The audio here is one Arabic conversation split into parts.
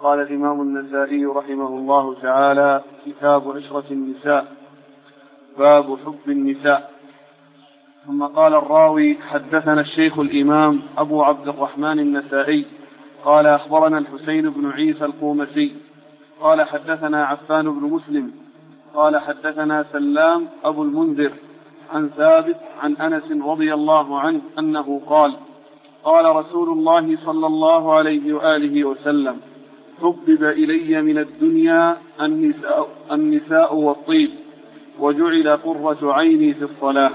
قال الإمام النسائي رحمه الله تعالى: كتاب عشرة النساء، باب حب النساء. ثم قال الراوي: حدثنا الشيخ الإمام أبو عبد الرحمن النسائي قال أخبرنا الحسين بن عيسى القومسي قال حدثنا عفان بن مسلم قال حدثنا سلام أبو المنذر عن ثابت عن أنس رضي الله عنه أنه قال: قال رسول الله صلى الله عليه وآله وسلم: حبب إلي من الدنيا النساء والطيب، وجعل قرة عيني في الصلاة.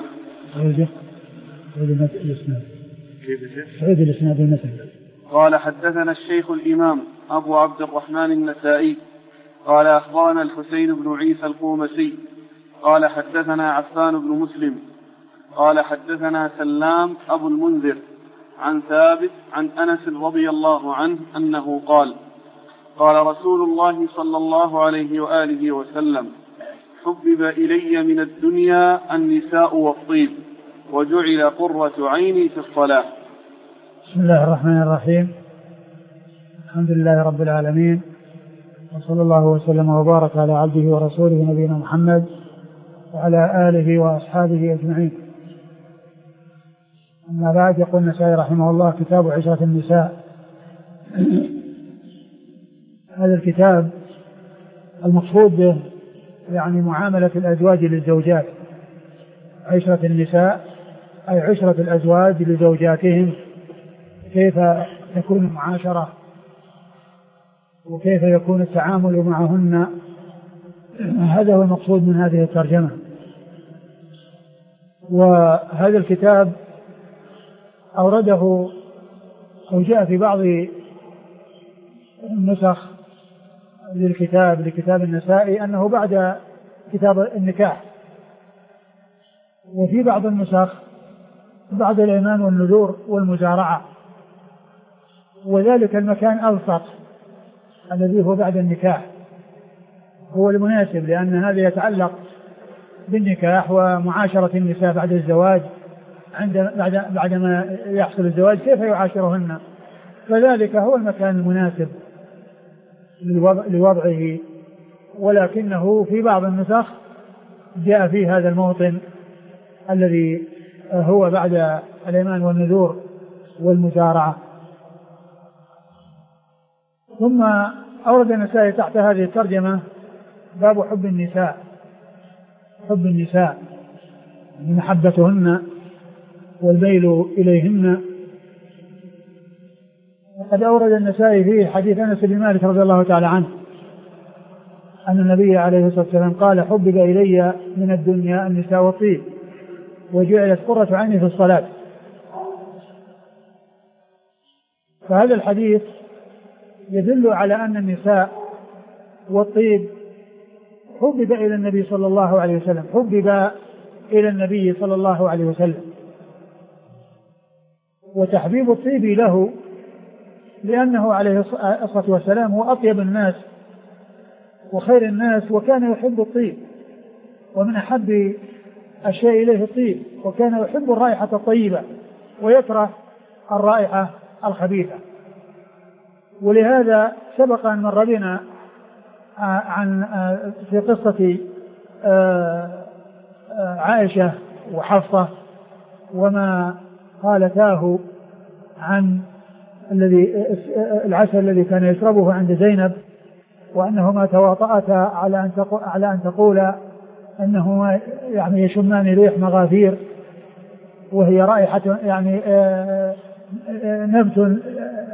قال حدثنا الشيخ الإمام أبو عبد الرحمن النسائي قال أخبرنا الحسين بن عيسى القومسي قال حدثنا عفان بن مسلم قال حدثنا سلام أبو المنذر عن ثابت عن أنس رضي الله عنه أنه قال: قال رسول الله صلى الله عليه وآله وسلم: حبب إلي من الدنيا النساء والطيب، وجعل قرة عيني في الصلاة. بسم الله الرحمن الرحيم. الحمد لله رب العالمين، وصلى الله وسلم وبارك على عبده ورسوله نبينا محمد وعلى آله وأصحابه أجمعين. أما بعد، يقول النسائي رحمه الله: كتاب عشرة النساء. هذا الكتاب المقصود به يعني معاملة الأزواج للزوجات. عشرة النساء أي عشرة الأزواج لزوجاتهم، كيف تكون المعاشرة وكيف يكون التعامل معهن. هذا هو المقصود من هذه الترجمة. وهذا الكتاب أورده أو جاء في بعض النسخ لكتاب النسائي أنه بعد كتاب النكاح، وفي بعض النسخ بعد الإيمان والنذور والمزارعة، وذلك المكان أوسط الذي هو بعد النكاح هو المناسب، لأن هذا يتعلق بالنكاح ومعاشرة النساء بعد الزواج. بعدما يحصل الزواج كيف يعاشرهن، فذلك هو المكان المناسب لوضعه. ولكنه في بعض النسخ جاء في هذا الموطن الذي هو بعد الإيمان والنذور والمزارعة. ثم أورد النسائي تحت هذه الترجمة باب حب النساء. حب النساء من محبتهن والميل إليهن. وقد أورد النسائي فيه حديث أنس بن مالك رضي الله تعالى عنه أن النبي عليه الصلاة والسلام قال: حبب إلي من الدنيا النساء والطيب، وجعلت قرة عيني في الصلاة. فهذا الحديث يدل على أن النساء والطيب حبب إلى النبي صلى الله عليه وسلم، حبب إلى النبي صلى الله عليه وسلم. وتحبيب الطيب له لأنه عليه الصلاة والسلام هو أطيب الناس وخير الناس، وكان يحب الطيب، ومن أحب الشيء إليه الطيب، وكان يحب الرائحة الطيبة ويكره الرائحة الخبيثة. ولهذا سبق أن مر بنا عن في قصة عائشة وحفصة وما قالتاه عن العسل الذي كان يشربه عند زينب، وأنهما تواطأتا على أن تقول أنهما يعني يشمان ريح مغافير، وهي رائحة يعني نبت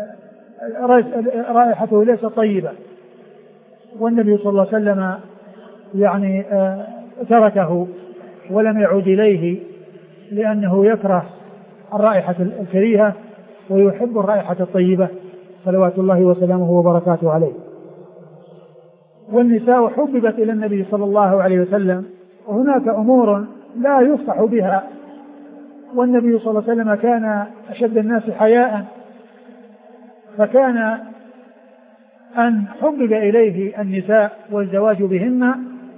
رائحته ليست طيبة. والنبي صلى الله عليه وسلم يعني تركه ولم يعود إليه، لأنه يكره الرائحة الكريهة ويحب الرائحة الطيبة صلوات الله وسلامه وبركاته عليه. والنساء حببت إلى النبي صلى الله عليه وسلم، وهناك أمور لا يفصح بها، والنبي صلى الله عليه وسلم كان أشد الناس حياء، فكان أن حبب إليه النساء والزواج بهن،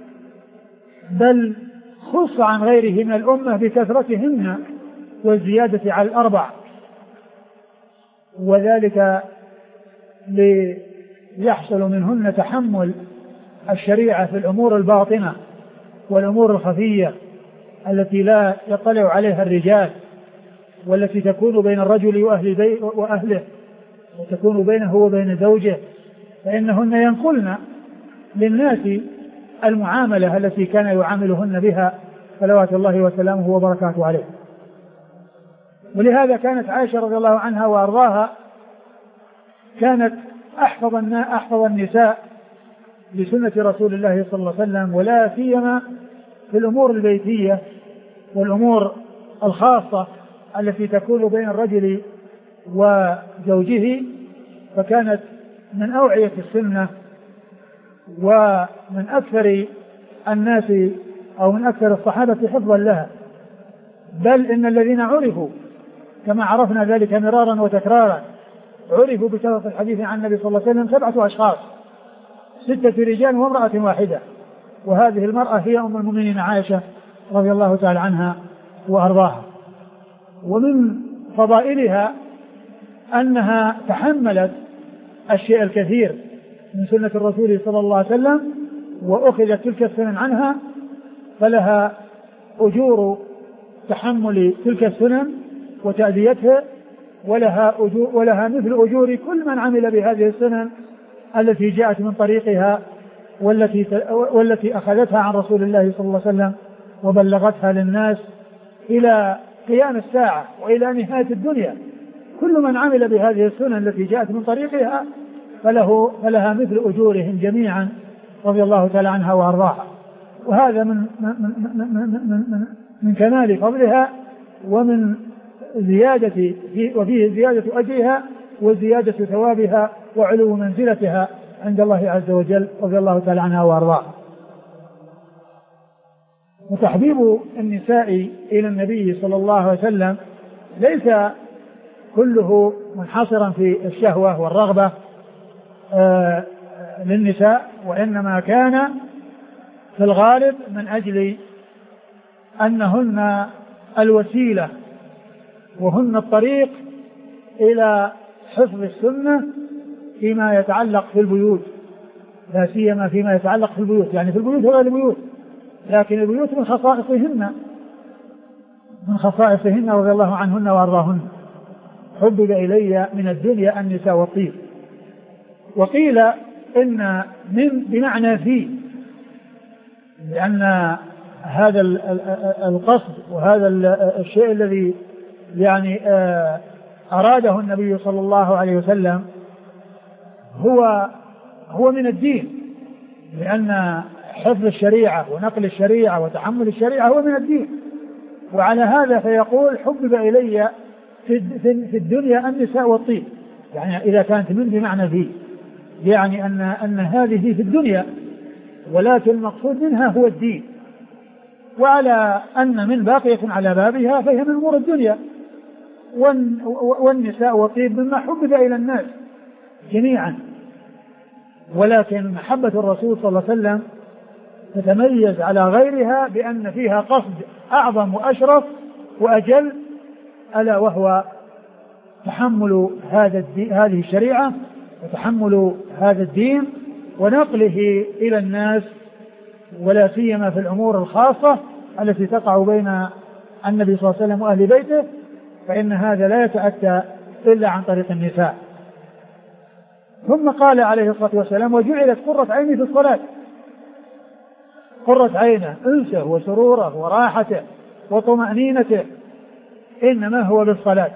بل خص عن غيره من الأمة بكثرتهن والزيادة على 4، وذلك يحصل منهن تحمل الشريعة في الأمور الباطنة والأمور الخفية التي لا يطلع عليها الرجال، والتي تكون بين الرجل وأهله وتكون بينه وبين زوجه، فإنهن ينقلن للناس المعاملة التي كان يعاملهن بها صلوات الله وسلامه وبركاته عليه. ولهذا كانت عائشة رضي الله عنها وأرضاها كانت أحفظ النساء لسنة رسول الله صلى الله عليه وسلم، ولا سيما في الأمور البيتية والأمور الخاصة التي تكون بين الرجل وزوجه، فكانت من أوعية السنة ومن أكثر الناس أو من أكثر الصحابة حفظا لها. بل إن الذين عرفوا كما عرفنا ذلك مرارا وتكرارا عرفوا بسبب الحديث عن النبي صلى الله عليه وسلم 7 أشخاص، 6 رجال وامرأة واحدة، وهذه المرأة هي أم المؤمنين عائشة رضي الله تعالى عنها وأرضاها. ومن فضائلها أنها تحملت الشيء الكثير من سنة الرسول صلى الله عليه وسلم وأخذت تلك السنن عنها، فلها أجور تحمل تلك السنن وتأديتها، ولها مثل أجور كل من عمل بهذه السنن التي جاءت من طريقها والتي أخذتها عن رسول الله صلى الله عليه وسلم وبلغتها للناس إلى قيام الساعة وإلى نهاية الدنيا. كل من عمل بهذه السنن التي جاءت من طريقها فلها مثل أجورهم جميعا رضي الله تعالى عنها وأرضاها. وهذا من كمال فضلها ومن وفيه زيادة أجرها وزيادة ثوابها وعلو منزلتها عند الله عز وجل رضي الله تعالى عنها وأرضاها. وتحبيب النساء إلى النبي صلى الله عليه وسلم ليس كله منحصرا في الشهوة والرغبة للنساء، وإنما كان في الغالب من أجل أنهن الوسيلة وهن الطريق إلى حفظ السنة فيما يتعلق في البيوت، لا سيما فيما يتعلق في البيوت، يعني في البيوت وغير البيوت، لكن البيوت من خصائصهن رضي الله عنهن وأرضاهن. حبب إلي من الدنيا النساء والطيب. وقيل إن من بمعنى في، لأن هذا القصد وهذا الشيء الذي يعني أراده النبي صلى الله عليه وسلم هو من الدين، لأن حفظ الشريعة ونقل الشريعة وتحمل الشريعة هو من الدين. وعلى هذا فيقول حبب إلي في الدنيا النساء والطيب، يعني إذا كانت من بمعنى في، يعني أن هذه في الدنيا، ولكن المقصود منها هو الدين. وعلى أن من باقية على بابها فهي من أمور الدنيا، والنساء والطيب مما حبب إلى الناس جميعا. ولكن محبة الرسول صلى الله عليه وسلم تتميز على غيرها بأن فيها قصد أعظم وأشرف وأجل، ألا وهو تحمل هذه الشريعة وتحمل هذا الدين ونقله إلى الناس، ولا سيما في الأمور الخاصة التي تقع بين النبي صلى الله عليه وسلم وأهل بيته، فإن هذا لا يتأتى إلا عن طريق النساء. ثم قال عليه الصلاة والسلام وجعلت قرة عيني في الصلاة. قرة عينه أنسه وسروره وراحته وطمأنينته إنما هو بالصلاة.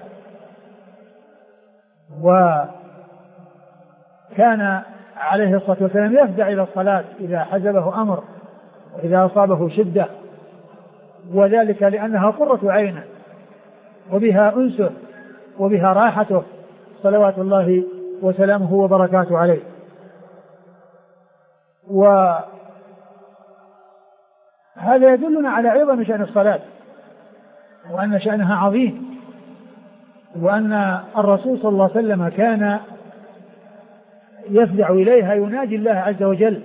وكان عليه الصلاة والسلام يفزع إلى الصلاة إذا حزبه أمر وإذا أصابه شدة، وذلك لأنها قرة عينه وبها أنسه وبها راحته صلوات الله وسلامه وبركاته عليه. وهذا يدلنا على عظم شأن الصلاة وأن شأنها عظيم، وأن الرسول صلى الله عليه وسلم كان يفزع إليها يناجي الله عز وجل.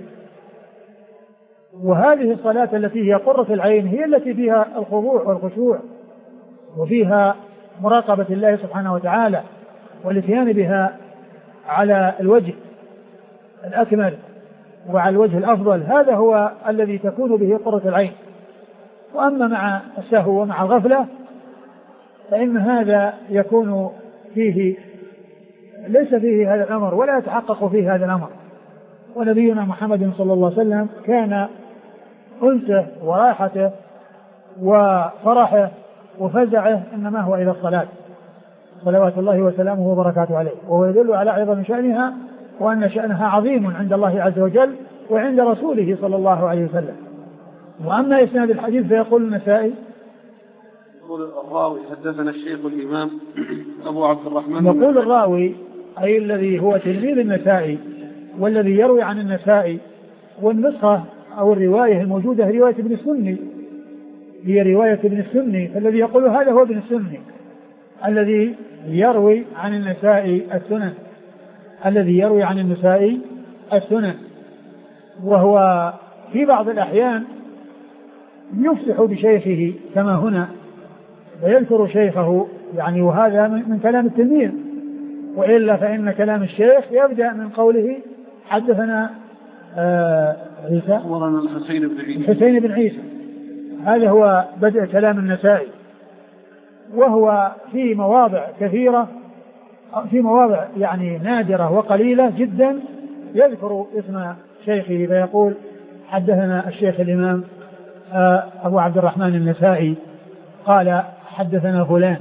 وهذه الصلاة التي هي قرة العين هي التي فيها الخضوع والخشوع وفيها مراقبة الله سبحانه وتعالى والاتيان بها على الوجه. الأكمل وعلى الوجه الأفضل، هذا هو الذي تكون به قرة العين. وأما مع السهو ومع الغفلة فإن هذا يكون فيه ليس فيه هذا الأمر ولا يتحقق فيه هذا الأمر. ونبينا محمد صلى الله عليه وسلم كان أنسه وراحته وفرحه وفزعه إنما هو إلى الصلاة صلوات الله وسلامه وبركاته عليه، وهو يدل على عظم شأنها وأن شأنها عظيم عند الله عز وجل وعند رسوله صلى الله عليه وسلم. وأما إسناد الحديث فيقول النسائي يقول الراوي حدثنا الشيخ الإمام أبو عبد الرحمن. يقول الراوي أي الذي هو تلميذ النسائي والذي يروي عن النسائي، والنسخة أو الرواية الموجودة رواية ابن السني، هي رواية ابن السني، فالذي يقول هذا هو ابن السني الذي يروي عن النسائي السنن، الذي يروي عن النسائي السنن. وهو في بعض الأحيان يفسح بشيخه كما هنا ويذكر شيخه يعني، وهذا من كلام التلميذ، وإلا فإن كلام الشيخ يبدأ من قوله حدثنا عيسى أخبرنا الحسين بن عيسى، هذا هو بدء كلام النسائي. وهو في مواضع كثيرة، في مواضع يعني نادرة وقليلة جدا يذكر اسم شيخه فيقول حدثنا الشيخ الإمام أبو عبد الرحمن النسائي قال حدثنا فلان.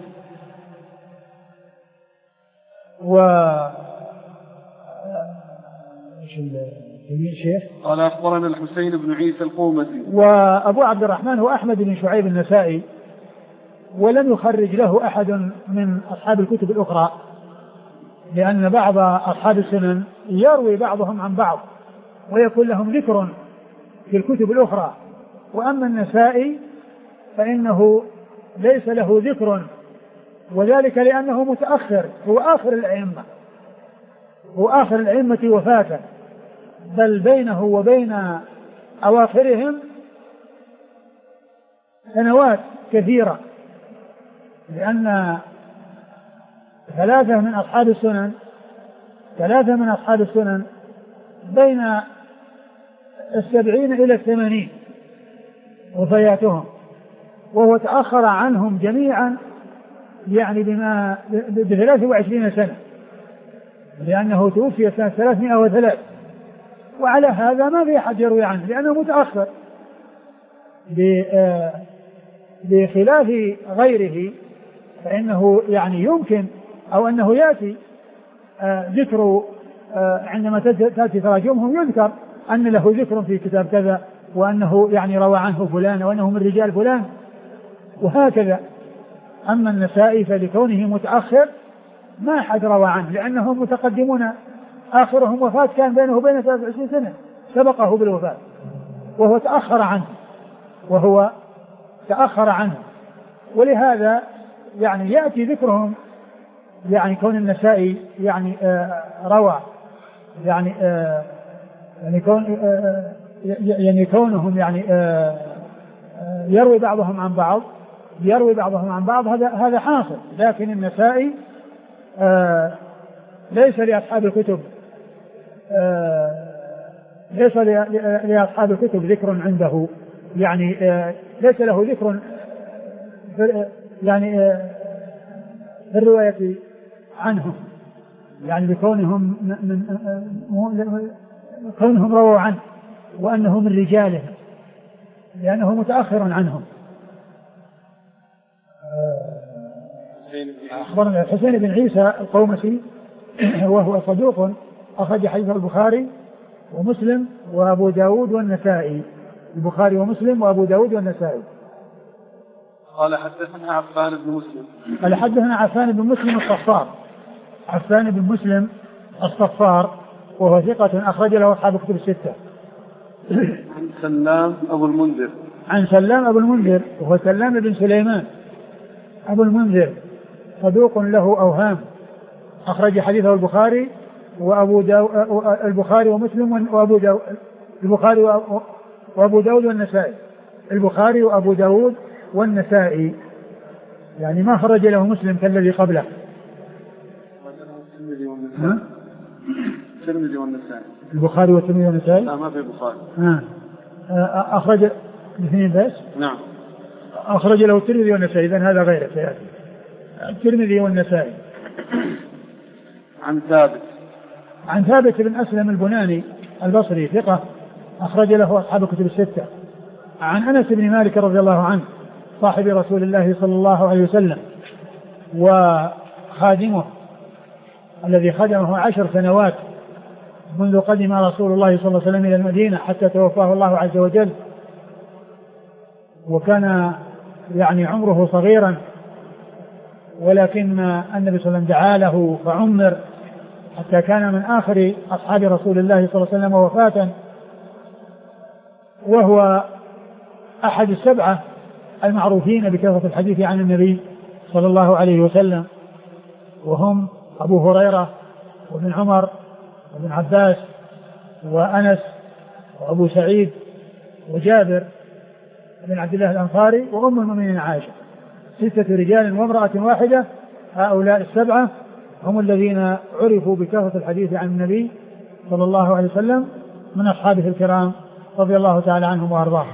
الشيخ قال أخبرنا الحسين بن عيسى القومسي. وأبو عبد الرحمن هو أحمد بن شعيب النسائي، ولم يخرج له أحد من أصحاب الكتب الأخرى، لأن بعض أصحاب السنن يروي بعضهم عن بعض ويكون لهم ذكر في الكتب الأخرى، وأما النسائي فإنه ليس له ذكر، وذلك لأنه متأخر، هو آخر الأئمة، هو آخر الأئمة وفاة، بل بينه وبين أواخرهم سنوات كثيرة، لأن ثلاثة من أصحاب السنن بين 70 إلى 80 وفياتهم، وهو تأخر عنهم جميعا يعني ب23 سنة، لأنه توفي سنة 303، وعلى هذا ما في أحد يروي عنه لأنه متأخر، بخلاف غيره فإنه يعني يمكن أو أنه يأتي ذكر عندما تأتي تراجمهم يذكر أن له ذكر في كتاب كذا، وأنه يعني روى عنه فلان، وأنه من رجال فلان، وهكذا. أما النسائي فلكونه متأخر ما أحد روى عنه، لأنهم متقدمون، آخرهم وفاة كان بينه وبين 23 سنة سبقه بالوفاة، وهو تأخر عنه، ولهذا يعني يأتي ذكرهم، يعني كون النسائي يعني روى يعني كونهم يعني يروي بعضهم عن بعض هذا حاصل، لكن النسائي ليس لأصحاب الكتب ذكر عنده، يعني ليس له ذكر يعني في الرواية عنهم، يعني بكونهم كونهم رووا عنه وأنه من رجالهم، لأنه متأخر عنهم. أخبرنا الحسين بن عيسى القومسي وهو صدوق أخرج حديث البخاري ومسلم وأبو داود والنسائي، البخاري ومسلم وأبو داود والنسائي. قال حدثنا عفان بن مسلم. قال حدثنا عفان بن مسلم الصفار، عفان بن مسلم الصفار وهو ثقة أخرج له أصحاب الكتب الستة. عن سلام أبو المنذر. عن سلام أبو المنذر وهو سلام بن سليمان أبو المنذر، صدوق له أوهام، أخرج حديثه البخاري البخاري ومسلم وأبو داود والنسائي، البخاري وأبو داود والنسائي، يعني ما خرج له مسلم كالذي قبله. الترمذي والنسائي. البخاري والترمذي والنسائي. لا ما في البخاري. أخرج الاثنين بس. نعم. أخرج له الترمذي والنسائي، إذن هذا غيره سيأتي. الترمذي والنسائي. عن ثابت بن أسلم البناني البصري ثقة أخرج له أصحاب الكتب الستة. عن أنس بن مالك رضي الله عنه صاحب رسول الله صلى الله عليه وسلم وخادمه الذي خدمه 10 سنوات منذ قدم رسول الله صلى الله عليه وسلم إلى المدينة حتى توفاه الله عز وجل، وكان يعني عمره صغيرا، ولكن النبي صلى الله عليه وسلم دعا له فعمر حتى كان من آخر أصحاب رسول الله صلى الله عليه وسلم وفاة، وهو أحد السبعة المعروفين بكثرة الحديث عن النبي صلى الله عليه وسلم، وهم أبو هريرة وابن عمر وابن عباس وأنس وأبو سعيد وجابر بن عبد الله الأنصاري وأم المؤمنين عائشة، 6 رجال وامرأة واحدة. هؤلاء السبعة هم الذين عرفوا بكثرة الحديث عن النبي صلى الله عليه وسلم من أصحابه الكرام رضي الله تعالى عنهم وأرضاهم.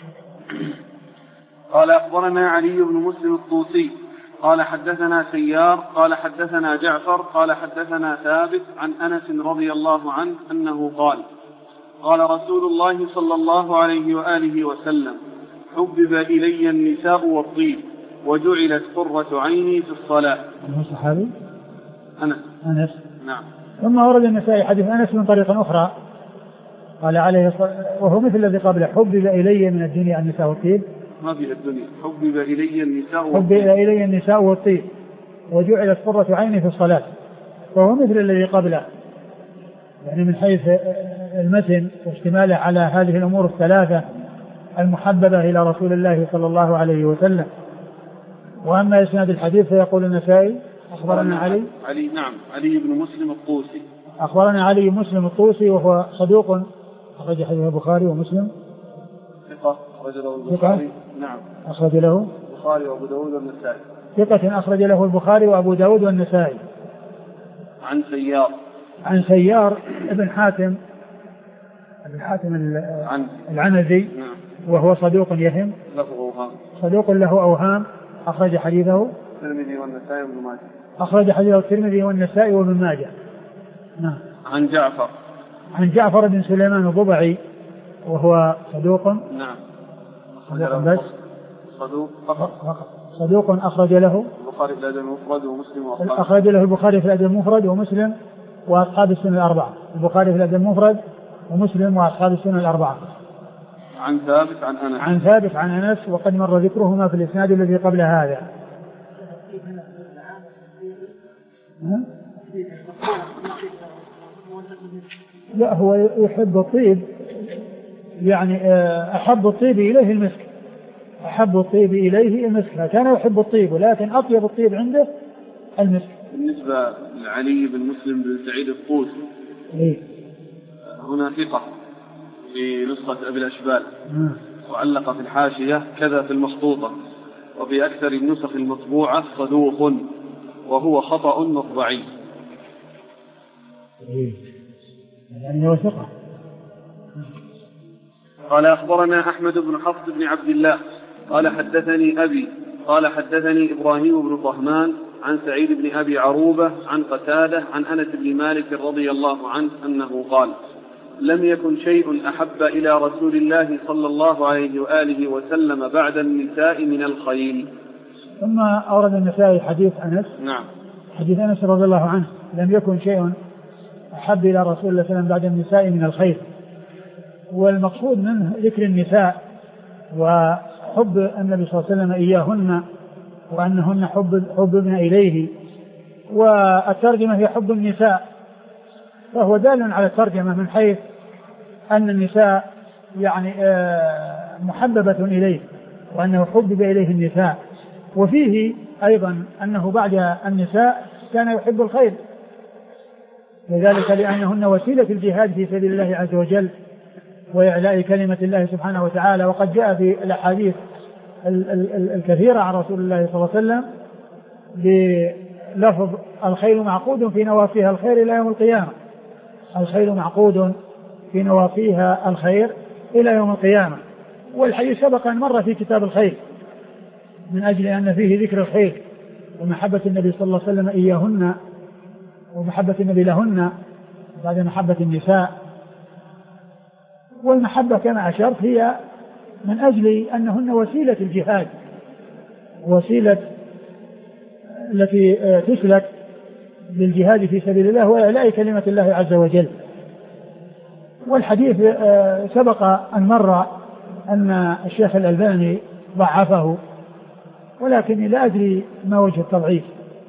قال أخبرنا علي بن مسلم الطوسي قال حدثنا سيار قال حدثنا جعفر قال حدثنا ثابت عن أنس رضي الله عنه أنه قال رسول الله صلى الله عليه وآله وسلم: حبب إلي النساء والطيب وجعلت قرة عيني في الصلاة. صحابي أنس. نعم. ثم ورد النسائي حديث أنس من طريقة أخرى قال عليه وهو مثل الذي قبله: حبب إلي من الدنيا النساء والطيب. ما في الدنيا. حبب إلي النساء والطيب وجعلت قرة عيني في الصلاة، وهو مثل الذي قبله، يعني من حيث المتن واشتماله على هذه الأمور الثلاثة المحببة إلى رسول الله صلى الله عليه وسلم. وأما إسناد الحديث فيقول النسائي: أخبرنا علي بن مسلم الطوسي. أخبرنا علي بن مسلم الطوسي وهو صدوق أخرج حديث البخاري ومسلم. ثقة أخرج له البخاري. نعم. أخرج له البخاري وأبو داود والنسائي. ثقة أخرج له البخاري وأبو داود والنسائي. عن سيار ابن حاتم العنزي. نعم. وهو صدوق يهم. صدوق له أوهام أخرج حديثه الترمذي والنسائي وابن ماجه. أخرج حديثه الترمذي والنسائي وابن ماجه. نعم. عن جعفر بن سليمان الضبعي وهو صدوق. نعم. صدوق أخرج له البخاري في الأدب المفرد ومسلم وأصحاب. أخرج له البخاري في الأدب المفرد ومسلم وأصحاب السنن الأربعة. البخاري في الأدب المفرد ومسلم وأصحاب السنن الأربعة. عن ثابت عن أنس وقد مر ذكرهما في الإسناد الذي قبل هذا. لا، هو يحب الطيب، يعني أحب الطيب إليه المسك، فكان يحب الطيب، ولكن أطيب الطيب عنده المسك. بالنسبة لعلي بن مسلم بن سعيد الطوسي هنا ثقة في نسخة أبي الأشبال، وعلق في الحاشية كذا في المخطوطة، وفي أكثر النسخ المطبوعة صدوق، وهو خطأ مطبعي. يعني هو ثقة. قال أخبرنا أحمد بن حفص بن عبد الله قال حدثني أبي قال حدثني إبراهيم بن طهمان عن سعيد بن أبي عروبة عن قتادة عن أنس بن مالك رضي الله عنه أنه قال: لم يكن شيء أحب إلى رسول الله صلى الله عليه وآله وسلم بعد النساء من الخيل. ثم أورد النسائي حديث أنس. نعم. حديث أنس رضي الله عنه: لم يكن شيء أحب إلى رسول الله صلى الله عليه وسلم بعد النساء من الخيل. والمقصود منه ذكر النساء وحب النبي صلى الله عليه وسلم إياهن، وأنهن حببن إليه، والترجمة هي حب النساء، فهو دال على الترجمة من حيث أن النساء يعني محببة إليه، وأنه حبب إليه النساء. وفيه أيضا أنه بعد النساء كان يحب الخير، وذلك لأنهن وسيلة الجهاد في سبيل الله عز وجل وإعلاء كلمة الله سبحانه وتعالى. وقد جاء في الأحاديث الكثيرة عن رسول الله صلى الله عليه وسلم بلفظ: الخيل معقود في نوافيها الخير إلى يوم القيامة. الخيل معقود في نواصيها الخير إلى يوم القيامة. والحديث سبق أن مر في كتاب الخيل من أجل أن فيه ذكر الخيل ومحبة النبي صلى الله عليه وسلم إياهن ومحبة النبي لهن بعد محبة النساء. والمحبة كما أشرت هي من أجل أنهن وسيلة الجهاد، وسيلة التي تسلك للجهاد في سبيل الله وإعلاء كلمة الله عز وجل. والحديث سبق أن مر أن الشيخ الألباني ضعفه، ولكن لا أدري ما وجه التضعيف.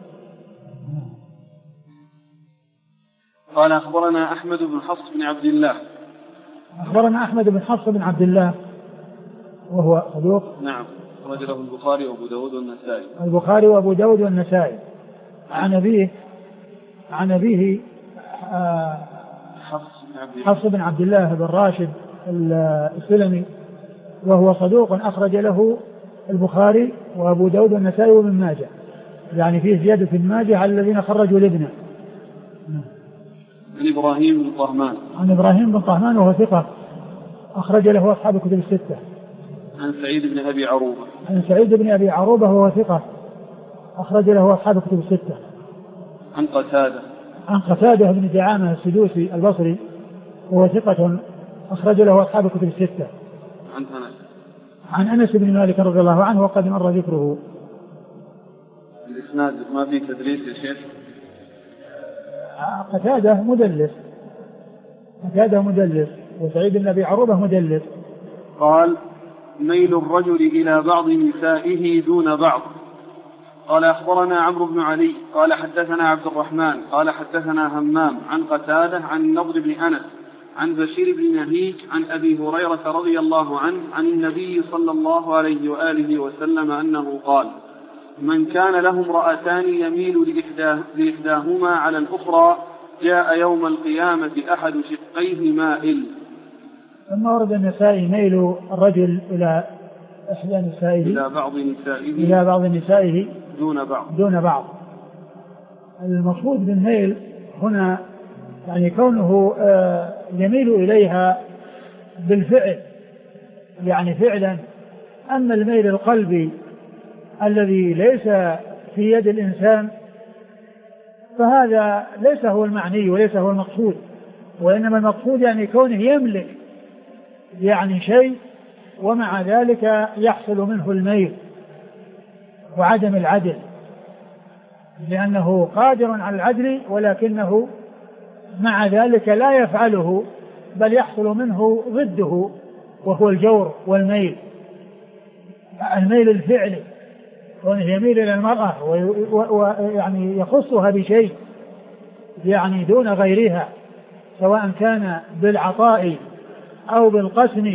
قال أخبرنا أحمد بن حفص بن عبد الله. أخبرنا أحمد بن حفص بن عبد الله وهو صدوق. نعم، رجله البخاري وأبو داود والنسائي. البخاري وأبو داود والنسائي. عن أبيه حفص بن عبد الله بن راشد السلمي وهو صدوق أخرج له البخاري وأبو داود والنسائي وابن ماجه، يعني فيه زيادة في ماجه على الذين خرجوا لابنه. عن إبراهيم بن طهمان. عن إبراهيم بن طهمان وهو ثقة أخرج له أصحاب الكتب الستة. عن سعيد بن أبي عروبة. عن سعيد بن أبي عروبة وهو ثقة أخرج له أصحاب الكتب الستة. عن قتادة. عن قتادة بن دعامة السدوسي البصري وهو ثقة أخرج له أصحاب الكتب الستة. عن أنس. عن أنس بن مالك رضي الله عنه وقد مر ذكره. الإسناد ما فيه تدليس يا شيخ؟ قتادة مدلس وسعيد بن أبي عروبة مدلس. قال ميل الرجل إلى بعض نسائه دون بعض. قال أخبرنا عمرو بن علي قال حدثنا عبد الرحمن قال حدثنا همام عن قتادة عن النضر بن أنس عن بشير بن نهيك عن أبي هريرة رضي الله عنه عن النبي صلى الله عليه وآله وسلم أنه قال من كان له امرأتان يميل لإحداهما على الأخرى جاء يوم القيامة أحد شقيه مائل. ثم ورد النسائي ميل الرجل إلى إحدى نسائه إلى بعض نسائه دون بعض. المقصود بالميل هنا يعني كونه يميل إليها بالفعل، يعني فعلا. أما الميل القلبي الذي ليس في يد الإنسان فهذا ليس هو المعني وليس هو المقصود، وإنما المقصود يعني كونه يملك يعني شيء ومع ذلك يحصل منه الميل وعدم العدل، لأنه قادر على العدل ولكنه مع ذلك لا يفعله بل يحصل منه ضده وهو الجور والميل. الميل الفعلي كونه يميل إلى المرأة ويعني يخصها بشيء يعني دون غيرها سواء كان بالعطاء أو بالقسم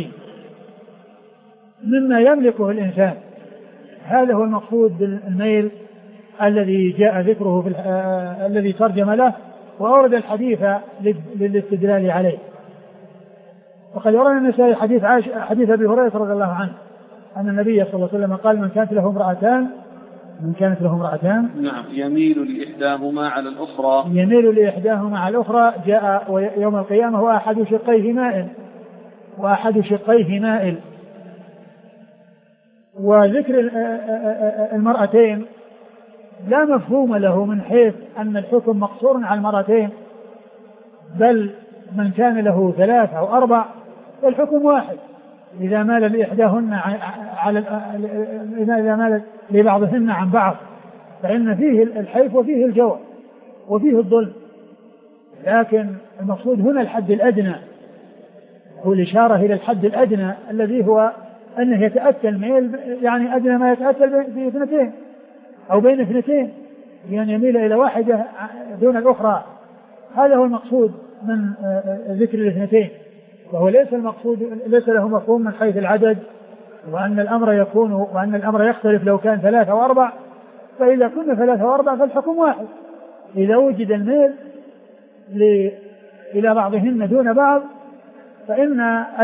مما يملكه الإنسان. هذا هو المقصود بالميل الذي جاء ذكره الذي ترجم له وأورد الحديث للاستدلال عليه. وقد ورد النسائي حديث أبي هريرة رضي الله عنه أن النبي صلى الله عليه وسلم قال من كانت له امرأتان نعم يميل لإحداهما على الأخرى جاء يوم القيامة وأحد شقيه مائل. وذكر المرأتين لا مفهوم له من حيث أن الحكم مقصور على المرأتين، بل من كان له 3 أو 4 فالحكم واحد. إذا مال لإحداهن إذا مال لبعضهن عن بعض فإن فيه الحيف وفيه الجور وفيه الظلم. لكن المقصود هنا الحد الأدنى، هو الإشارة إلى الحد الأدنى الذي هو أنه يتأتى الميل يعني أدنى ما يتأتى في 2 أو بين 2 يعني يميل إلى واحدة دون الأخرى. هذا هو المقصود من ذكر 2، وهو ليس له مفهوم من حيث العدد، وأن الأمر يختلف لو كان 3 أو 4. فإذا كنا 3 أو 4 فالحكم واحد. إذا وجد الميل إلى بعضهن دون بعض فإن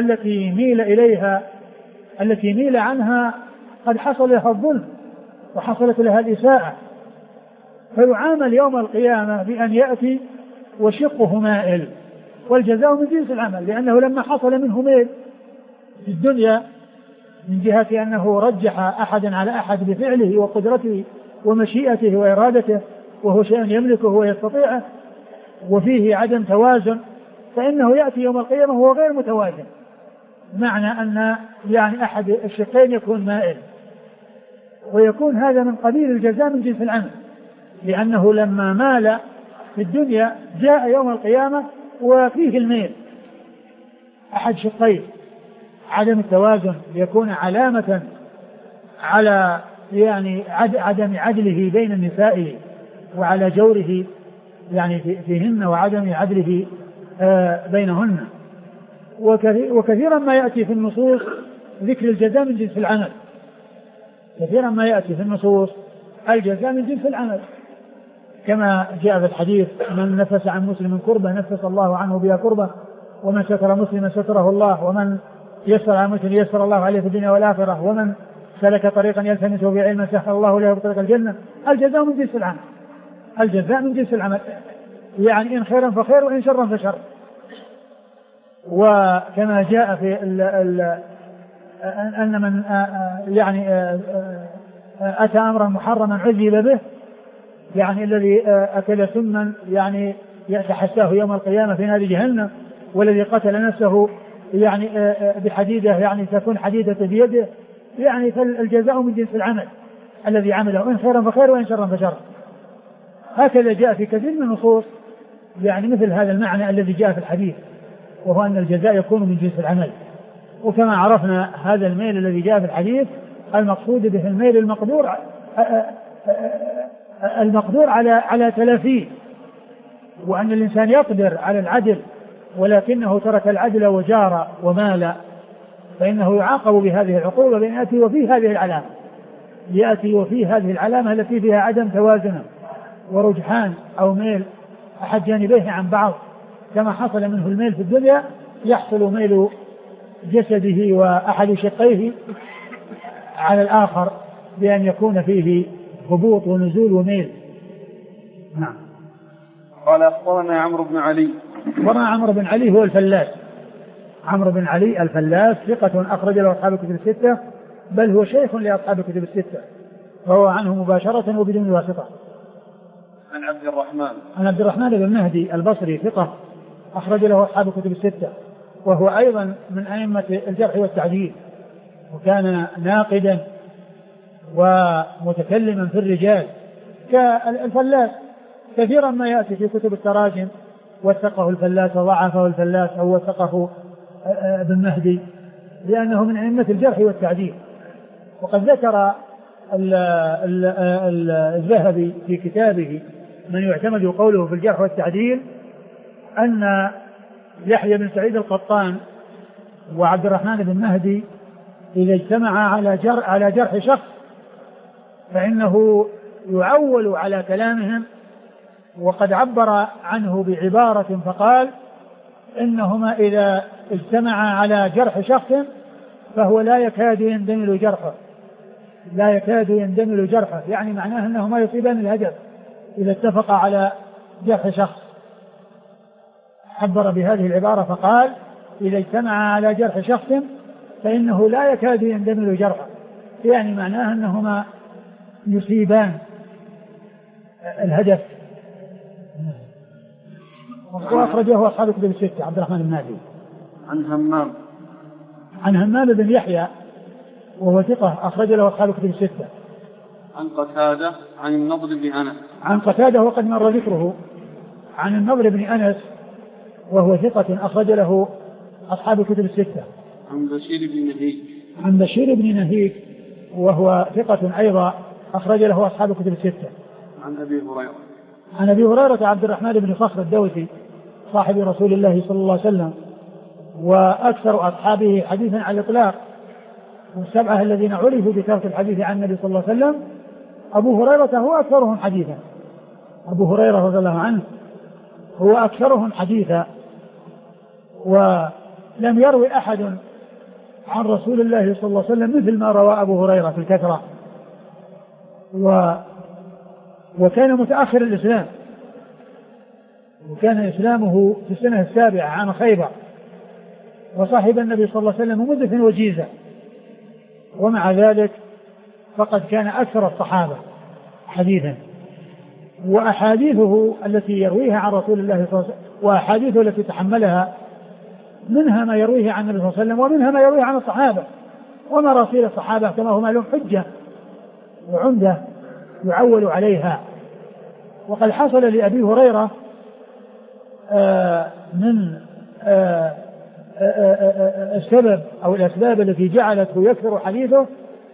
التي ميل عنها قد حصل لها الظلم وحصلت لها الإساءة، فيعامل يوم القيامة بأن يأتي وشقه مائل والجزاء من جنس العمل، لأنه لما حصل منه ميل في الدنيا من جهة أنه رجح أحدا على أحد بفعله وقدرته ومشيئته وإرادته، وهو شيء يملكه ويستطيعه وفيه عدم توازن، فإنه يأتي يوم القيامة وهو غير متوازن، معنى أن يعني أحد الشقين يكون مائل، ويكون هذا من قبيل الجزاء من جنس العمل، لأنه لما مال في الدنيا جاء يوم القيامة وفيه الميل أحد شقين، عدم التوازن ليكون علامة على يعني عدم عدله بين النساء وعلى جوره يعني فيهن وعدم عدله بينهن. وكثيرا ما يأتي في النصوص ذكر الجزاء من جنس العمل، كثيرا ما يأتي في النصوص الجزاء من جنس العمل، كما جاء في الحديث: من نفس عن مسلم كربة نفس الله عنه بها كربة، ومن ستر مسلما ستره الله، ومن يسر عن مسلم يسر الله عليه في الدنيا والآخرة، ومن سلك طريقا يلتمس به علما سهل الله له بطريق الجنة. الجزاء من جنس العمل، الجزاء من جنس العمل، يعني إن خيرا فخير وإن شرا فشر. وكما جاء في أن من يعني أتى أمرا محرما عذب به، يعني الذي أكل سما يعني يتحساه يوم القيامة في نار جهنم، والذي قتل نفسه يعني بحديدة يعني تكون حديدة بيده، يعني فالجزاء من جنس العمل الذي عمله، إن خيرا فخير وإن شرا فشر. هكذا جاء في كثير من النصوص يعني مثل هذا المعنى الذي جاء في الحديث، وهو أن الجزاء يكون من جنس العمل. وكما عرفنا هذا الميل الذي جاء في الحديث المقصود به الميل المقدور على تلافيه، وأن الإنسان يقدر على العدل ولكنه ترك العدل وجار ومال، فإنه يعاقب بهذه العقوبة بأن يأتي وفيه هذه العلامة، يأتي وفيه هذه العلامة التي فيها عدم توازن ورجحان أو ميل أحد جانبيه عن بعض، كما حصل منه الميل في الدنيا يحصل ميل جسده وأحد شقيه على الآخر بأن يكون فيه هبوط ونزول وميل. نعم. قال أخبرنا عمرو بن علي. أخبرنا عمرو بن علي هو الفلاس، عمرو بن علي الفلاس ثقة أخرج له أصحاب الكتب الستة، بل هو شيخ لأصحاب الكتب الستة، فهو عنه مباشرة وبدون واسطة. عن عبد الرحمن. عن عبد الرحمن بن مهدي البصري ثقة أخرج له أصحاب الكتب الستة، وهو أيضا من أئمة الجرح والتعديل، وكان ناقدا ومتكلما في الرجال كالفلاس. كثيرا ما يأتي في كتب التراجم وثقه الفلاس وضعفه الفلاس أو وثقه ابن مهدي، لأنه من أئمة الجرح والتعديل. وقد ذكر الذهبي في كتابه من يعتمد قوله في الجرح والتعديل أن يحيى بن سعيد القطان وعبد الرحمن بن مهدي إذا اجتمعا على جرح شخص فإنه يعول على كلامهم، وقد عبر عنه بعبارة فقال إنهما إذا اجتمعا على جرح شخص فهو لا يكاد يندمل جرحه، لا يكاد يندمل جرحه، يعني معناه أنهما يصيبان الهدف إذا اتفقا على جرح شخص. عبر بهذه العبارة فقال إذا اجتمعا على جرح شخص فإنه لا يكاد يندمل جرحه، يعني معناه أنهما يصيبان الهدف. وأخرجه أصحاب الكتب الستة. عبد الرحمن بن مهدي. عن همام بن يحيى وهو ثقة أخرج له أصحاب الكتب الستة. عن قتادة عن النضر بن أنس. عن قتادة وقد مر ذكره. عن النضر بن أنس وهو ثقة أخرج له أصحاب الكتب الستة. عن بشير بن نهيك. عن بشير بن نهيك وهو ثقة أيضا أخرج له أصحاب الكتب الستة. عن أبي هريرة. عن أبي هريرة عبد الرحمن بن صخر الدوسي صاحب رسول الله صلى الله عليه وسلم، وأكثر أصحابه حديثا على الإطلاق، والسبعة الذين عرفوا بكثرة الحديث عن النبي صلى الله عليه وسلم أبو هريرة هو أكثرهم حديثا. أبو هريرة رضي الله عنه هو أكثرهم حديثا، ولم يروي أحد عن رسول الله صلى الله عليه وسلم مثل ما روى أبو هريرة في الكثرة، وكان متأخر الإسلام، وكان إسلامه في السنة 7 عام خيبر، وصاحب النبي صلى الله عليه وسلم مدة وجيزة، ومع ذلك فقد كان أكثر الصحابة حديثا، وأحاديثه التي يرويها عن رسول الله صلى الله عليه وسلم وأحاديثه التي تحملها منها ما يرويه عن النبي صلى الله عليه وسلم ومنها ما يرويه عن الصحابة، ومراسيل الصحابة كما هو معلوم حجة وعمدة يعول عليها. وقد حصل لأبي هريرة من السبب أو الأسباب التي جعلته يكثر حديثه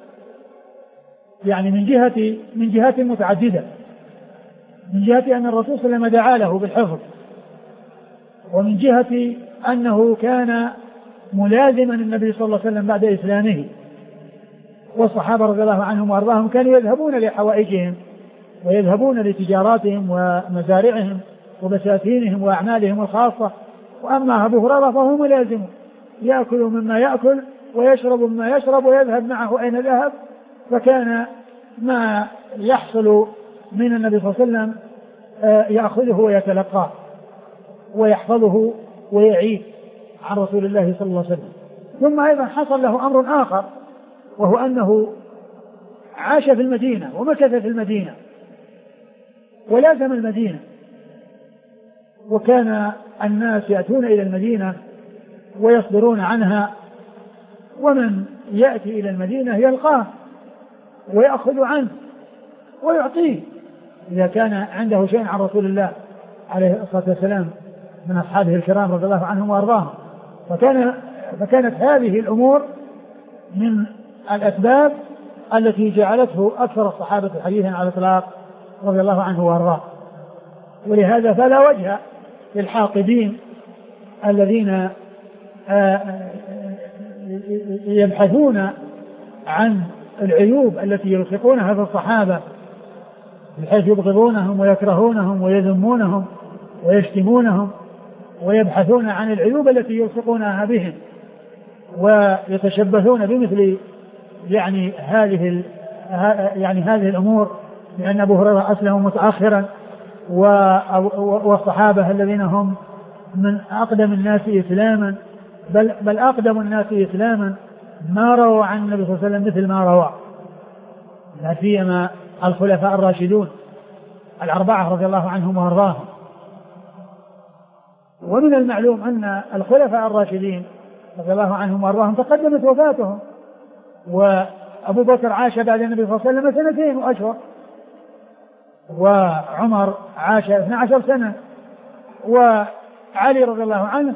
يعني من جهات متعددة، من جهة أن الرسول صلى الله عليه وسلم دعا له بالحفظ، ومن جهة أنه كان ملازما النبي صلى الله عليه وسلم بعد إسلامه، والصحابة رضي الله عنهم وأرضاهم كانوا يذهبون لحوائجهم ويذهبون لتجاراتهم ومزارعهم وبساتينهم وأعمالهم الخاصة، وأما أبو هريرة فهو ملازم يأكل مما يأكل ويشرب مما يشرب ويذهب معه أين ذهب، فكان ما يحصل من النبي صلى الله عليه وسلم يأخذه ويتلقاه ويحفظه ويعيد عن رسول الله صلى الله عليه وسلم. ثم أيضا حصل له أمر آخر، وهو أنه عاش في المدينة ومكث في المدينة ولازم المدينة، وكان الناس يأتون إلى المدينة ويصدرون عنها، ومن يأتي إلى المدينة يلقاه ويأخذ عنه ويعطيه إذا كان عنده شيء عن رسول الله عليه الصلاة والسلام من أصحابه الكرام رضي الله عنهم وأرضاهم. فكانت هذه الأمور من الأسباب التي جعلته أكثر الصحابة حديثا على الإطلاق رضي الله عنه وأرضاه. ولهذا فلا وجه للحاقدين الذين يبحثون عن العيوب التي يلصقونها في الصحابة بحيث يبغضونهم ويكرهونهم ويذمونهم ويشتمونهم، ويبحثون عن العيوب التي يلصقونها بهم ويتشبثون بمثل هذه الأمور، لأن أبو هريرة أسلم متأخرا، والصحابة الذين هم من أقدم الناس إسلاما بل أقدم الناس إسلاما ما رووا عن النبي صلى الله عليه وسلم مثل ما روى، لا سيما الخلفاء الراشدون الأربعة رضي الله عنهم وأرضاهم. ومن المعلوم أن الخلفاء الراشدين رضي الله عنهم وأرضاهم تقدمت وفاتهم، وأبو بكر عاش بعد النبي صلى الله عليه وسلم 2 وأشهر، وعمر عاش 12 سنة، وعلي رضي الله عنه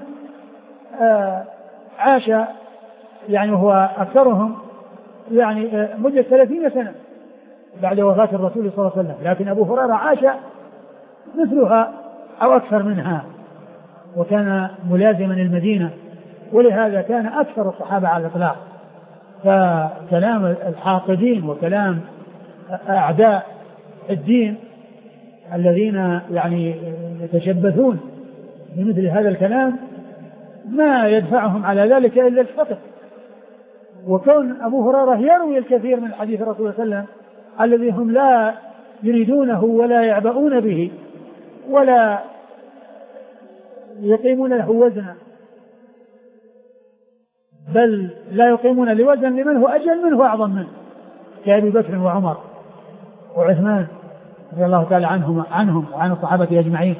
عاش وهو أكثرهم مدة 30 سنة بعد وفاة الرسول صلى الله عليه وسلم، لكن أبو هريرة عاش مثلها أو أكثر منها، وكان ملازما المدينة، ولهذا كان أكثر الصحابة على الإطلاق. فكلام الحاقدين وكلام أعداء الدين الذين يتشبثون بمثل هذا الكلام ما يدفعهم على ذلك إلا الفقه. وكون أبو هريرة يروي الكثير من حديث الرسول صلى الله عليه وسلم الذي هم لا يريدونه ولا يعبؤون به ولا يقيمون له وزنا، بل لا يقيمون لوزن لمن هو أجل منه وأعظم منه، كأبي بكر وعمر وعثمان رضي الله تعالى عنهم وعن الصحابة أجمعين.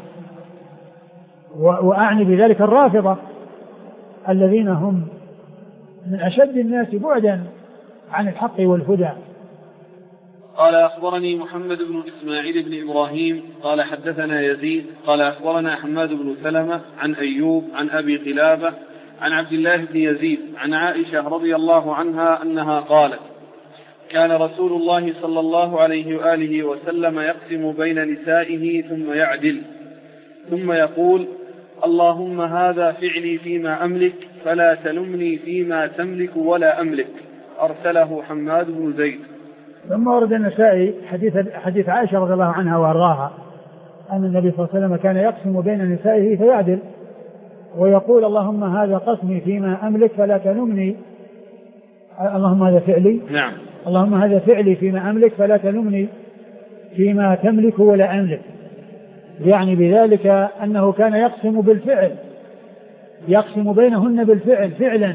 وأعني بذلك الرافضة الذين هم من أشد الناس بعدا عن الحق والهدى. قال أخبرني محمد بن إسماعيل بن إبراهيم قال حدثنا يزيد قال أخبرنا حماد بن سلمة عن أيوب عن أبي قلابة عن عبد الله بن يزيد عن عائشة رضي الله عنها أنها قالت: كان رسول الله صلى الله عليه وآله وسلم يقسم بين نسائه ثم يعدل، ثم يقول: اللهم هذا فعلي فيما أملك فلا تلمني فيما تملك ولا أملك. أرسله حماد بن زيد. ثم ورد النسائي حديث عائشة رضي الله عنها وأرضاها أن النبي صلى الله عليه وسلم كان يقسم بين نسائه فيعدل ويقول: اللهم هذا قسمي فيما أملك فلا تلمني، اللهم هذا فعلي، نعم، اللهم هذا فعلي فيما أملك فلا تلمني فيما تملك ولا أملك. يعني بذلك أنه كان يقسم بالفعل، يقسم بينهن بالفعل فعلا.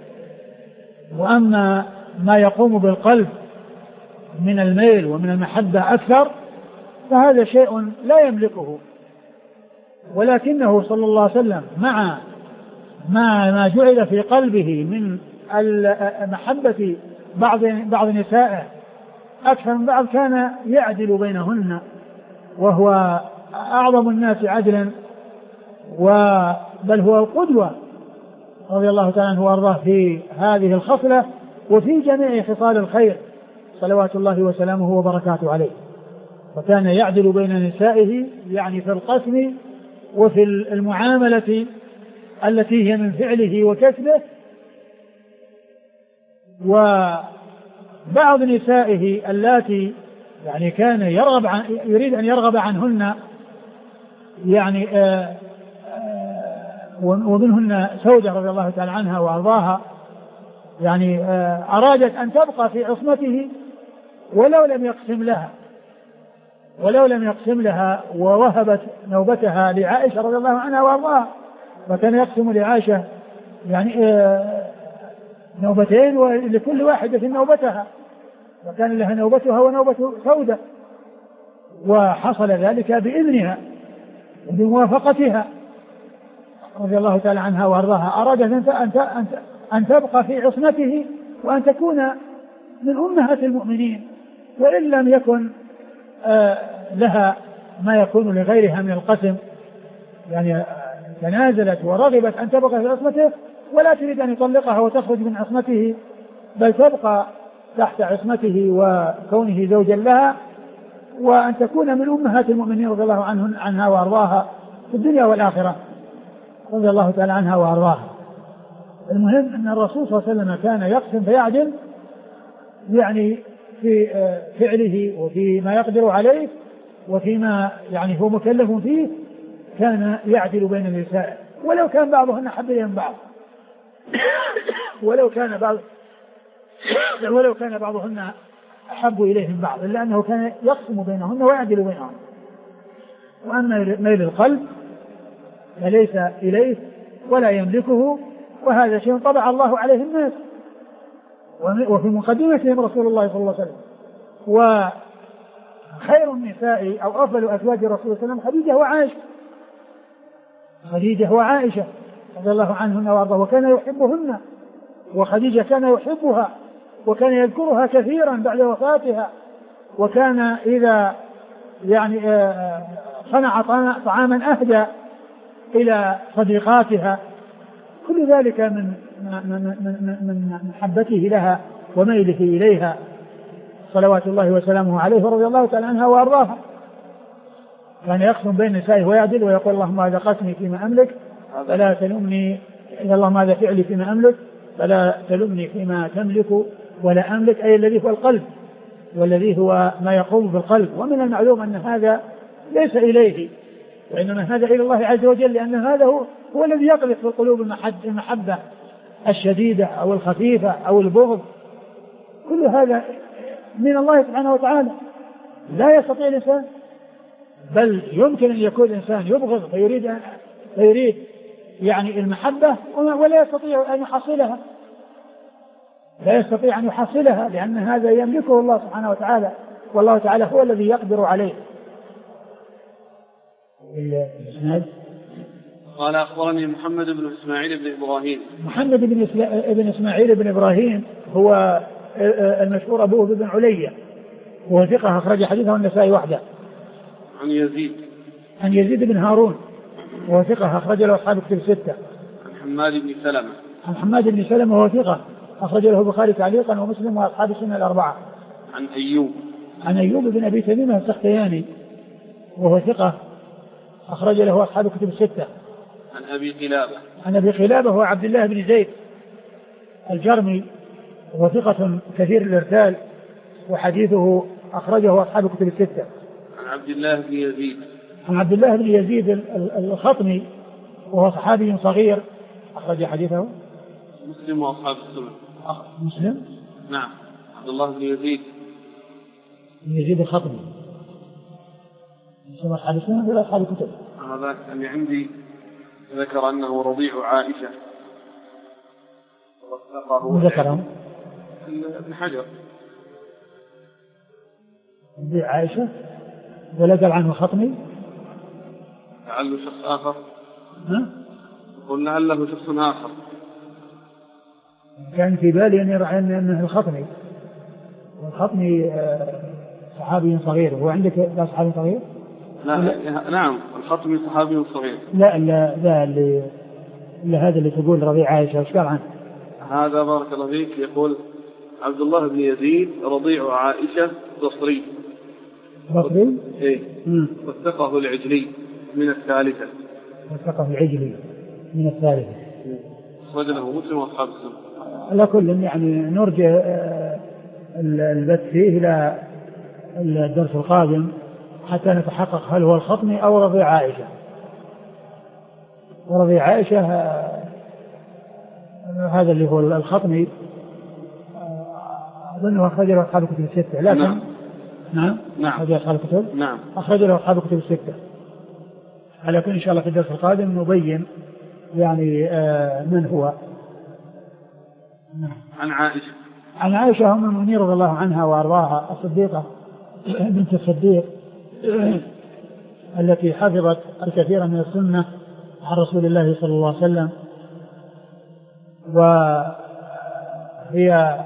وأما ما يقوم بالقلب من الميل ومن المحبة أكثر فهذا شيء لا يملكه، ولكنه صلى الله عليه وسلم مع ما جعل في قلبه من محبة بعض نسائه أكثر من بعض كان يعدل بينهن، وهو أعظم الناس عدلا، بل هو القدوة رضي الله تعالى عنه وأرضاه في هذه الخصلة وفي جميع خصال الخير صلوات الله وسلامه وبركاته عليه. فكان يعدل بين نسائه يعني في القسم وفي المعاملة التي هي من فعله وكسبه. وبعض نسائه اللاتي يعني كان يريد أن يرغب عنهن يعني ومنهن سودة رضي الله تعالى عنها وأرضاها، يعني أرادت أن تبقى في عصمته ولو لم يقسم لها ووهبت نوبتها لعائشة رضي الله عنها وأرضاها. فكان يقسم لعائشة يعني نوبتين ولكل واحدة نوبتها، وكان لها نوبتها ونوبة سودة، وحصل ذلك بإذنها وبموافقتها رضي الله تعالى عنها وأرضاها. أرادت أن تبقى في عصمته وأن تكون من أمهات المؤمنين، وإن لم يكن لها ما يكون لغيرها من القسم، يعني تنازلت ورغبت أن تبقى في عصمته ولا تريد أن يطلقها وتخرج من عصمته، بل تبقى تحت عصمته وكونه زوجا لها، وأن تكون من أمهات المؤمنين رضي الله عنها وأرضاها في الدنيا والآخرة رضي الله تعالى عنها وأرضاها. المهم أن الرسول صلى الله عليه وسلم كان يقسم فيعدل يعني في فعله وفيما يقدر عليه وفيما يعني هو مكلف فيه، كان يعدل بين النساء ولو كان بعضهن أحب إليه من بعض، ولو كان بعضهن أحب إليه من بعض، إلا أنه كان يقسم بينهن ويعدل بينهن. وأما ميل القلب فليس إليه ولا يملكه، وهذا شيء طبع الله عليه الناس وفي مقدمتهم رسول الله صلى الله عليه وسلم. وخير النساء أو أفضل أزواج الرسول صلى الله عليه وسلم خديجة وعائشة رضي الله عنهن وارضاه، وكان يحبهن، وخديجة كان يحبها وكان يذكرها كثيرا بعد وفاتها، وكان إذا يعني صنع طعاما أهدى إلى صديقاتها. كل ذلك من محبته لها وميله إليها صلوات الله وسلامه عليه ورضي الله تعالى عنها وأرضاها. كان يقسم بين نسائه ويعدل ويقول اللهم هذا قسمي فيما أملك فلا تلمني، اللهم هذا فعلي فيما أملك فلا تلمني فيما تملك ولا أملك، أي الذي هو القلب والذي هو ما يقوم بالقلب. ومن المعلوم أن هذا ليس إليه وإنما هذا إلى الله عز وجل، لأن هذا هو الذي يقذف في القلوب المحبة الشديدة أو الخفيفة أو البغض. كل هذا من الله سبحانه وتعالى، لا يستطيع الإنسان، بل يمكن أن يكون الإنسان يبغض فيريد يعني المحبة ولا يستطيع أن يحصلها، لأن هذا يملكه الله سبحانه وتعالى، والله تعالى هو الذي يقدر عليه. قال أخبرني محمد بن إسماعيل بن إبراهيم. محمد بن إسماعيل بن إبراهيم هو المشهور أبوه بن علية، وهو ثقة أخرج حديثه النسائي وحده. عن يزيد بن هارون وهو ثقة أخرج له أصحاب كتب الستة. عن حماد بن سلمة وهو ثقة أخرج له البخاري تعليقا ومسلم وأصحاب السنة الأربعة. عن أيوب بن أبي تميمة السختياني وهو ثقة أخرج له أصحاب كتب الستة. عن أبي قلابة هو عبد الله بن زيد الجرمي وهو ثقة كثير الإرسال وحديثه أخرجه أصحاب كتب الستة. عن عبد الله بن يزيد الخطمي وهو صحابي صغير أخرج حديثه مسلم وأصحاب السنن. مسلم؟ نعم. عبد الله بن يزيد الخطمي من أصحاب السنة ولا أصحاب الكتب. هذا اللي عندي ذكر أنه رضيع عائشة وثقه ذكرهم ابن حجر. رضيع عائشة ولا قال عنه خطمي؟ لعله شخص آخر. قلنا لعله شخص آخر. كان في بالي أني رأى أنه الخطمي، والخطمي صحابي صغير. هو عندك لا صحابي صغير؟ لا نعم الخطمي صحابي صغير. لا اللي هذا اللي تقول رضيع عائشة وش قال عنه؟ هذا بارك الله فيك يقول عبد الله بن يزيد رضيع عائشة بصري. إيه. وثقه العجلي من الثالثة. وثقه العجلي من الثالثة. أخرجه مسلم وأصحاب السنة. على كل يعني نرجع البث فيه إلى الدرس القادم حتى نتحقق هل هو الخطمي أو رضيع عائشة. ورضيع عائشة هذا اللي هو الخطمي أظنه أخرج له أصحاب الكتب الستة. لكن نعم أخرج له أصحاب الكتب. نعم أخرج له أصحاب الكتب الستة. لكن إن شاء الله في الدرس القادم نبين يعني من هو. عن عائشة أم المؤمنين رضي الله عنها وأرضاها الصديقة بنت الصديق التي حفظت الكثير من السنة عن رسول الله صلى الله عليه وسلم، وهي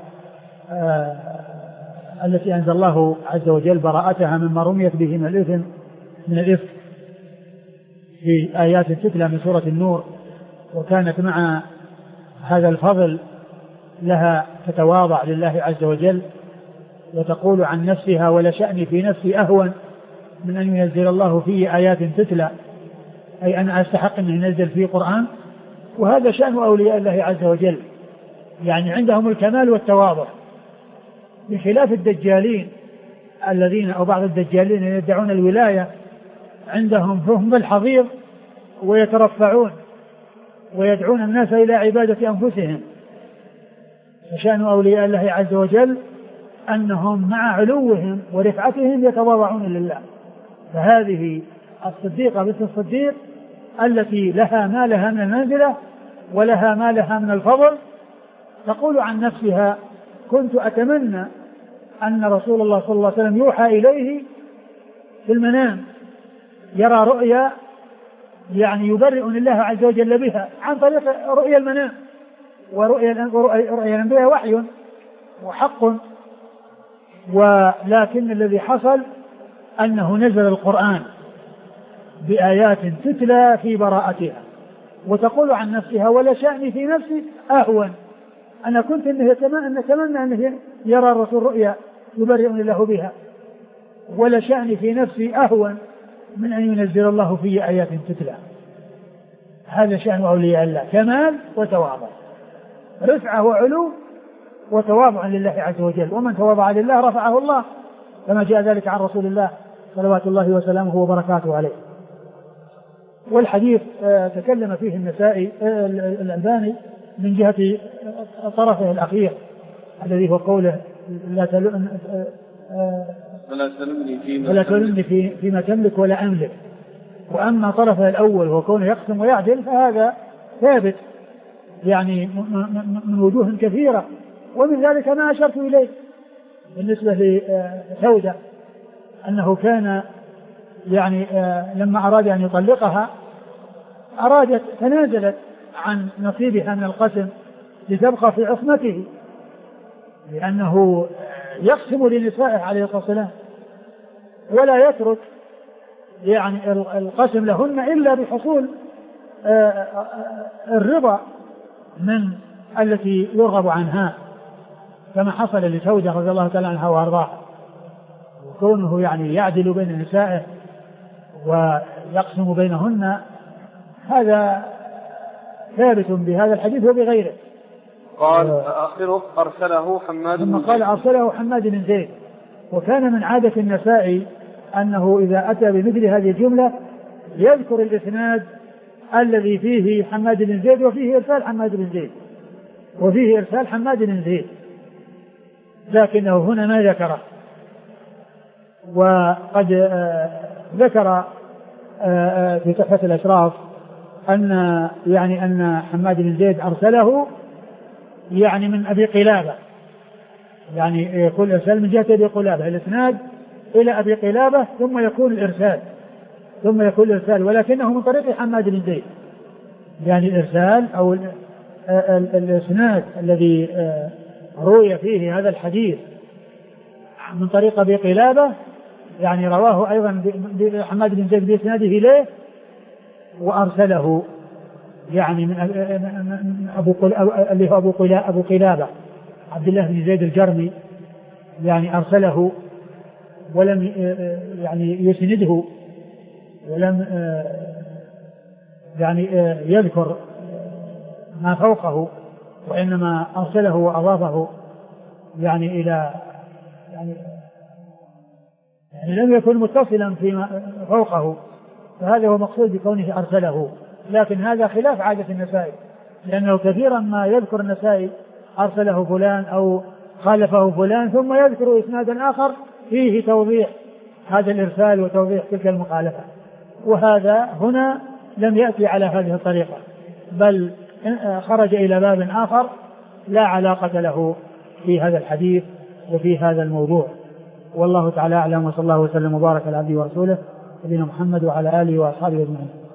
التي أنزل الله عز وجل براءتها مما رميت به من الإفك في آيات تتلى من سورة النور. وكانت مع هذا الفضل لها تتواضع لله عز وجل وتقول عن نفسها ولشأني في نفسي أهون من أن ينزل الله فيه آيات تتلى، أي أن أستحق أن ينزل فيه قرآن. وهذا شأن أولياء الله عز وجل، يعني عندهم الكمال والتواضع، بخلاف الدجالين الذين أو بعض الدجالين يدعون الولاية عندهم فهم الحظير ويترفعون ويدعون الناس إلى عبادة أنفسهم. فشأن أولياء الله عز وجل أنهم مع علوهم ورفعتهم يتواضعون لله. فهذه الصديقة بنت الصديق التي لها ما لها من المنزلة ولها ما لها من الفضل تقول عن نفسها كنت أتمنى أن رسول الله صلى الله عليه وسلم يوحى إليه في المنام يرى رؤيا يعني يبرئ الله عز وجل بها عن طريق رؤيا المنام. ورؤيا الأنبياء وحي وحق، ولكن الذي حصل أنه نزل القرآن بآيات تتلى في براءتها. وتقول عن نفسها ولا شأني في نفسي أهون، أنا كنت أتمنى أنه يرى الرسول رؤيا يبرئ الله بها، ولا شأني في نفسي أهون من أن ينزل الله في آيات تتلى. هذا شأن أولياء الله، كمال وتواضع، رفعة وعلو وتواضع لله عز وجل. ومن تواضع لله رفعه الله، كما جاء ذلك عن رسول الله صلوات الله وسلامه وبركاته عليه. والحديث تكلم فيه النسائي الألباني من جهة طرفه الأخير الذي هو قوله فلا تلمني فيما تملك ولا أملك. وأما طرفه الأول هو كونه يقسم ويعدل فهذا ثابت يعني من وجوه كثيرة، ومن ذلك ما أشرت إليه بالنسبة لسودة أنه كان يعني لما أراد أن يطلقها تنازلت عن نصيبها من القسم لتبقى في عصمته، لأنه يقسم لنسائه عليه الصلاة والسلام ولا يترك يعني القسم لهن إلا بحصول الرضا من التي يرغب عنها، كما حصل لسودة رضي الله تعالى عنها وأرضاها. وكونه يعني يعدل بين نسائه ويقسم بينهن هذا ثابت بهذا الحديث وبغيره. قال آخره أرسله حماد ثم قال أرسله حماد بن زيد. وكان من عادة النسائي أنه إذا أتى بمثل هذه الجملة يذكر الإسناد الذي فيه حماد بن زيد وفيه إرسال حماد بن زيد لكنه هنا ما ذكره. وقد ذكر في تحفة الأشراف أن حماد بن زيد أرسله يعني من أبي قلابة، يعني يكون الإرسال من جهة أبي قلابة، الإسناد إلى أبي قلابة ثم يكون الإرسال ولكنه من طريق حماد بن زيد، يعني الإرسال أو الإسناد الذي روي فيه هذا الحديث من طريق أبي قلابة يعني رواه أيضا حماد بن زيد بإسناده إليه وأرسله، يعني من أبو قلابة عبد الله بن زيد الجرمي، يعني أرسله ولم يعني يسنده ولم يعني يذكر ما فوقه، وإنما أرسله وأضافه يعني إلى يعني لم يكن متصلا فيما فوقه، فهذا هو مقصود بكونه أرسله. لكن هذا خلاف عادة النسائي، لأنه كثيرا ما يذكر النسائي أرسله فلان أو خالفه فلان ثم يذكر إسنادا آخر فيه توضيح هذا الإرسال وتوضيح تلك المخالفة، وهذا هنا لم يأتي على هذه الطريقة، بل خرج إلى باب آخر لا علاقة له في هذا الحديث وفي هذا الموضوع. والله تعالى أعلم، وصلى الله وسلم وبارك على عبده ورسوله نبينا محمد وعلى آله وأصحابه أجمعين.